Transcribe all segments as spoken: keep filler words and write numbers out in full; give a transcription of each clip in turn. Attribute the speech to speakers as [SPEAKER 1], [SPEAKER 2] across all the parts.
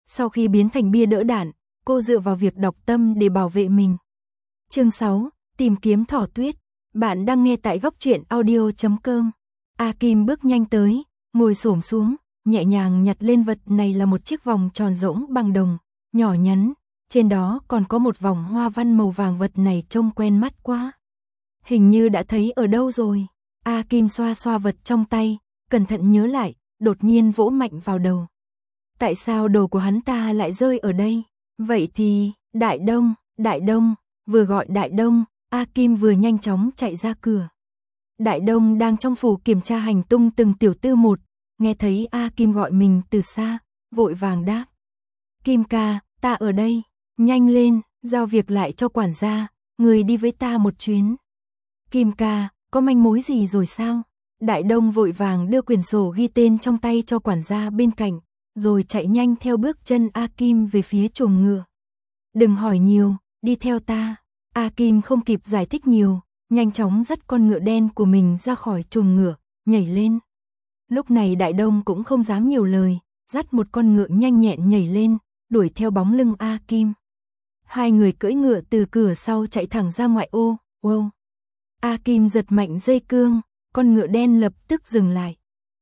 [SPEAKER 1] Sau khi biến thành bia đỡ đạn, cô dựa vào việc đọc tâm để bảo vệ mình. Chương sáu, tìm kiếm thỏ tuyết. Bạn đang nghe tại góc truyện audio chấm com. A Kim bước nhanh tới, ngồi xổm xuống, nhẹ nhàng nhặt lên vật này là một chiếc vòng tròn rỗng bằng đồng, nhỏ nhắn, trên đó còn có một vòng hoa văn màu vàng, vật này trông quen mắt quá. Hình như đã thấy ở đâu rồi. A Kim xoa xoa vật trong tay, cẩn thận nhớ lại, đột nhiên vỗ mạnh vào đầu. Tại sao đồ của hắn ta lại rơi ở đây? Vậy thì, Đại Đông, Đại Đông, vừa gọi Đại Đông, A Kim vừa nhanh chóng chạy ra cửa. Đại Đông đang trong phủ kiểm tra hành tung từng tiểu tư một, nghe thấy A Kim gọi mình từ xa, vội vàng đáp. Kim ca, ta ở đây, nhanh lên, giao việc lại cho quản gia, người đi với ta một chuyến. Kim ca, có manh mối gì rồi sao? Đại Đông vội vàng đưa quyển sổ ghi tên trong tay cho quản gia bên cạnh, rồi chạy nhanh theo bước chân A Kim về phía chuồng ngựa. Đừng hỏi nhiều, đi theo ta. A Kim không kịp giải thích nhiều, nhanh chóng dắt con ngựa đen của mình ra khỏi chuồng ngựa, nhảy lên. Lúc này Đại Đông cũng không dám nhiều lời, dắt một con ngựa nhanh nhẹn nhảy lên, đuổi theo bóng lưng A Kim. Hai người cưỡi ngựa từ cửa sau chạy thẳng ra ngoại ô. Wow. A Kim giật mạnh dây cương, con ngựa đen lập tức dừng lại.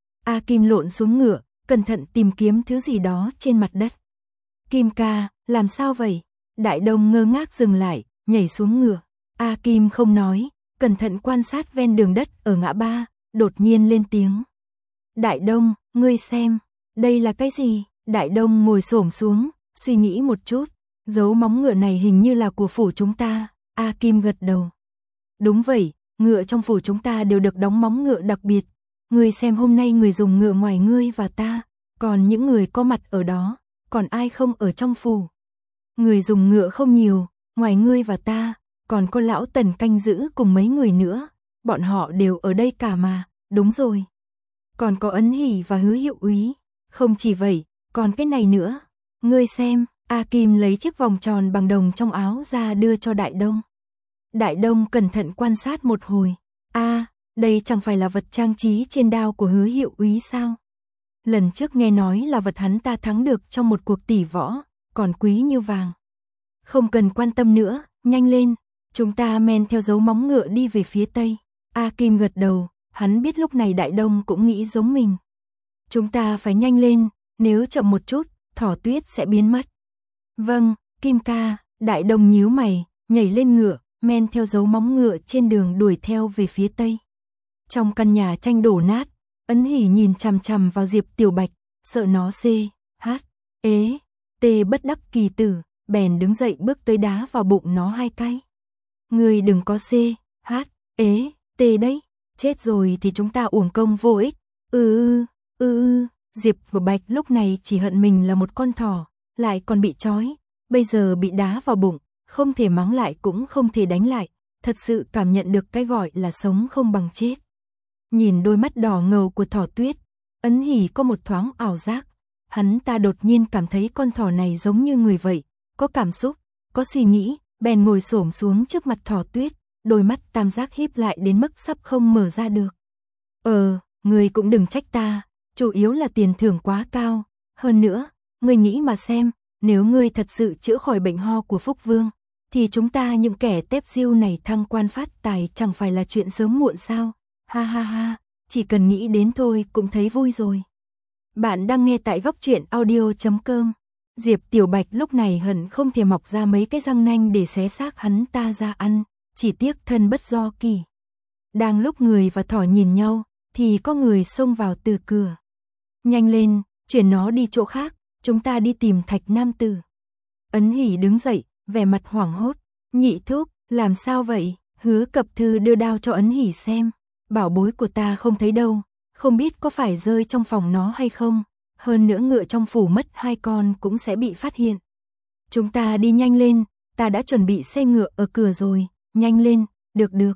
[SPEAKER 1] A Kim lộn xuống ngựa, cẩn thận tìm kiếm thứ gì đó trên mặt đất. Kim ca, làm sao vậy? Đại Đông ngơ ngác dừng lại, nhảy xuống ngựa. A Kim không nói, cẩn thận quan sát ven đường đất ở ngã ba, đột nhiên lên tiếng. Đại Đông, ngươi xem, đây là cái gì? Đại Đông ngồi xổm xuống, suy nghĩ một chút, dấu móng ngựa này hình như là của phủ chúng ta. A Kim gật đầu. Đúng vậy, ngựa trong phủ chúng ta đều được đóng móng ngựa đặc biệt. Ngươi xem hôm nay người dùng ngựa ngoài ngươi và ta, còn những người có mặt ở đó, còn ai không ở trong phủ? Người dùng ngựa không nhiều, ngoài ngươi và ta, còn có lão Tần canh giữ cùng mấy người nữa, bọn họ đều ở đây cả mà. Đúng rồi. Còn có Ấn Hỷ và Hứa Hiệu Úy. Không chỉ vậy, còn cái này nữa. Ngươi xem. A Kim lấy chiếc vòng tròn bằng đồng trong áo ra đưa cho Đại Đông. Đại Đông cẩn thận quan sát một hồi. A, à, đây chẳng phải là vật trang trí trên đao của Hứa Hiệu Úy sao? Lần trước nghe nói là vật hắn ta thắng được trong một cuộc tỷ võ, còn quý như vàng. Không cần quan tâm nữa, nhanh lên, chúng ta men theo dấu móng ngựa đi về phía tây. A Kim gật đầu, hắn biết lúc này Đại Đông cũng nghĩ giống mình. Chúng ta phải nhanh lên, nếu chậm một chút, thỏ tuyết sẽ biến mất. Vâng, Kim ca. Đại Đông nhíu mày, nhảy lên ngựa, men theo dấu móng ngựa trên đường đuổi theo về phía tây. Trong căn nhà tranh đổ nát, Ấn Hỷ nhìn chằm chằm vào Diệp Tiểu Bạch, sợ nó xê, hát, ế, tê bất đắc kỳ tử, bèn đứng dậy bước tới đá vào bụng nó hai cái. Người đừng có xê, hát, ế, tê đấy, chết rồi thì chúng ta uổng công vô ích. Ừ ừ, ừ ừ, Diệp Tiểu Bạch lúc này chỉ hận mình là một con thỏ, lại còn bị trói, bây giờ bị đá vào bụng, không thể mắng lại cũng không thể đánh lại, thật sự cảm nhận được cái gọi là sống không bằng chết. Nhìn đôi mắt đỏ ngầu của thỏ tuyết, Ấn Hỷ có một thoáng ảo giác, hắn ta đột nhiên cảm thấy con thỏ này giống như người vậy, có cảm xúc, có suy nghĩ, bèn ngồi xổm xuống trước mặt thỏ tuyết, đôi mắt tam giác híp lại đến mức sắp không mở ra được. Ờ, người cũng đừng trách ta, chủ yếu là tiền thưởng quá cao, hơn nữa, ngươi nghĩ mà xem, nếu ngươi thật sự chữa khỏi bệnh ho của Phúc Vương, thì chúng ta những kẻ tép diêu này thăng quan phát tài chẳng phải là chuyện sớm muộn sao? Ha ha ha, chỉ cần nghĩ đến thôi cũng thấy vui rồi. Bạn đang nghe tại góc truyện audio chấm com. Diệp Tiểu Bạch lúc này hận không thể mọc ra mấy cái răng nanh để xé xác hắn ta ra ăn, chỉ tiếc thân bất do kỳ. Đang lúc người và thỏ nhìn nhau, thì có người xông vào từ cửa. Nhanh lên, chuyển nó đi chỗ khác, chúng ta đi tìm Thạch Nam Tử. Ấn Hỷ đứng dậy, vẻ mặt hoảng hốt. Nhị thúc, làm sao vậy? Hứa Cập Thư đưa đao cho Ấn Hỷ xem. Bảo bối của ta không thấy đâu, không biết có phải rơi trong phòng nó hay không. Hơn nữa ngựa trong phủ mất hai con cũng sẽ bị phát hiện. Chúng ta đi nhanh lên, ta đã chuẩn bị xe ngựa ở cửa rồi, nhanh lên, được được.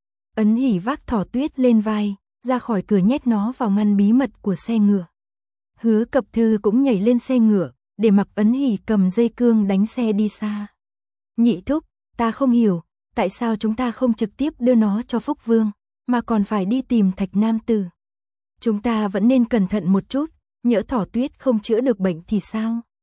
[SPEAKER 1] Ấn Hỷ vác thỏ tuyết lên vai, ra khỏi cửa nhét nó vào ngăn bí mật của xe ngựa. Hứa Cập Thư cũng nhảy lên xe ngựa, để mặc Ấn Hỷ cầm dây cương đánh xe đi xa. Nhị thúc, ta không hiểu, tại sao chúng ta không trực tiếp đưa nó cho Phúc Vương, mà còn phải đi tìm Thạch Nam Tử. Chúng ta vẫn nên cẩn thận một chút, nhỡ thỏ tuyết không chữa được bệnh thì sao?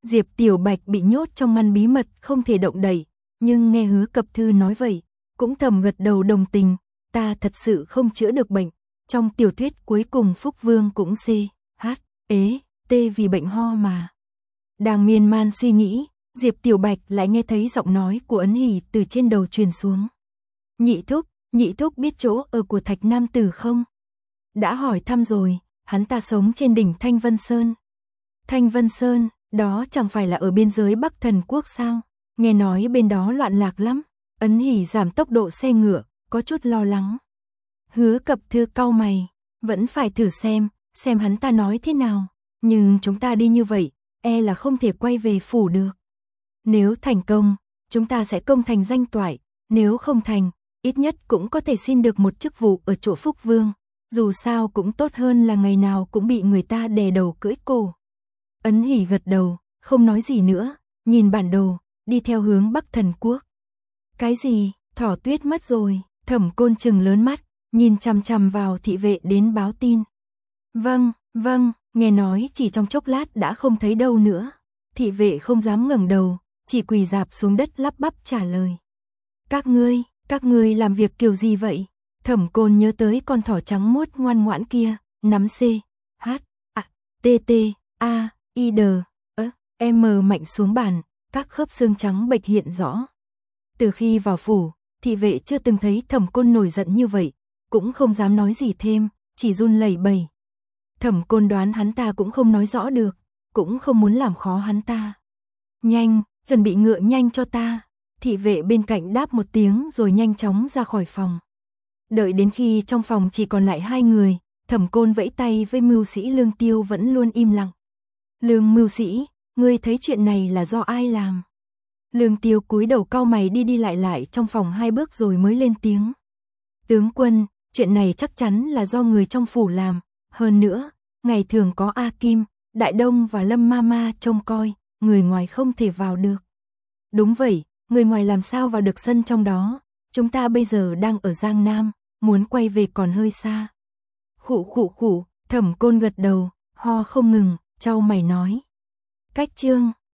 [SPEAKER 1] Diệp Tiểu Bạch bị nhốt trong ngăn bí mật không thể động đậy, nhưng nghe Hứa Cập Thư nói vậy, cũng thầm gật đầu đồng tình, ta thật sự không chữa được bệnh. Trong tiểu thuyết cuối cùng Phúc Vương cũng C, H, ế, T vì bệnh ho mà. Đang miên man suy nghĩ, Diệp Tiểu Bạch lại nghe thấy giọng nói của Ấn Hỷ từ trên đầu truyền xuống. Nhị thúc, nhị thúc biết chỗ ở của Thạch Nam Tử không? Đã hỏi thăm rồi, hắn ta sống trên đỉnh Thanh Vân Sơn. Thanh Vân Sơn, đó chẳng phải là ở biên giới Bắc Thần Quốc sao? Nghe nói bên đó loạn lạc lắm. Ấn Hỷ giảm tốc độ xe ngựa, có chút lo lắng. Hứa Cập Thư cau mày, vẫn phải thử xem, xem hắn ta nói thế nào. Nhưng chúng ta đi như vậy, e là không thể quay về phủ được. Nếu thành công, chúng ta sẽ công thành danh toại, nếu không thành, ít nhất cũng có thể xin được một chức vụ ở chỗ Phúc Vương, dù sao cũng tốt hơn là ngày nào cũng bị người ta đè đầu cưỡi cổ. Ấn Hỷ gật đầu, không nói gì nữa, nhìn bản đồ, đi theo hướng Bắc Thần Quốc. Cái gì, Thỏ Tuyết mất rồi, Thẩm Côn trừng lớn mắt, nhìn chằm chằm vào thị vệ đến báo tin. Vâng, vâng, nghe nói chỉ trong chốc lát đã không thấy đâu nữa. Thị vệ không dám ngẩng đầu, chỉ quỳ rạp xuống đất lắp bắp trả lời. Các ngươi, các ngươi làm việc kiểu gì vậy? Thẩm Côn nhớ tới con thỏ trắng muốt ngoan ngoãn kia, nắm C, H, A, T T, A, I D, ơ, M mạnh xuống bàn, các khớp xương trắng bệch hiện rõ. Từ khi vào phủ, thị vệ chưa từng thấy Thẩm Côn nổi giận như vậy, cũng không dám nói gì thêm, chỉ run lẩy bẩy. Thẩm Côn đoán hắn ta cũng không nói rõ được, cũng không muốn làm khó hắn ta. Nhanh, chuẩn bị ngựa nhanh cho ta. Thị vệ bên cạnh đáp một tiếng rồi nhanh chóng ra khỏi phòng. Đợi đến khi trong phòng chỉ còn lại hai người, Thẩm Côn vẫy tay với mưu sĩ Lương Tiêu vẫn luôn im lặng. Lương mưu sĩ, ngươi thấy chuyện này là do ai làm? Lương Tiêu cúi đầu cau mày đi đi lại lại trong phòng hai bước rồi mới lên tiếng. Tướng quân, chuyện này chắc chắn là do người trong phủ làm. Hơn nữa, ngày thường có A Kim, Đại Đông và Lâm Mama trông coi, người ngoài không thể vào được. Đúng vậy, người ngoài làm sao vào được sân trong đó? Chúng ta bây giờ đang ở Giang Nam, muốn quay về còn hơi xa. Khụ khụ khụ, Thẩm Côn gật đầu, ho không ngừng, chau mày nói. Cách chương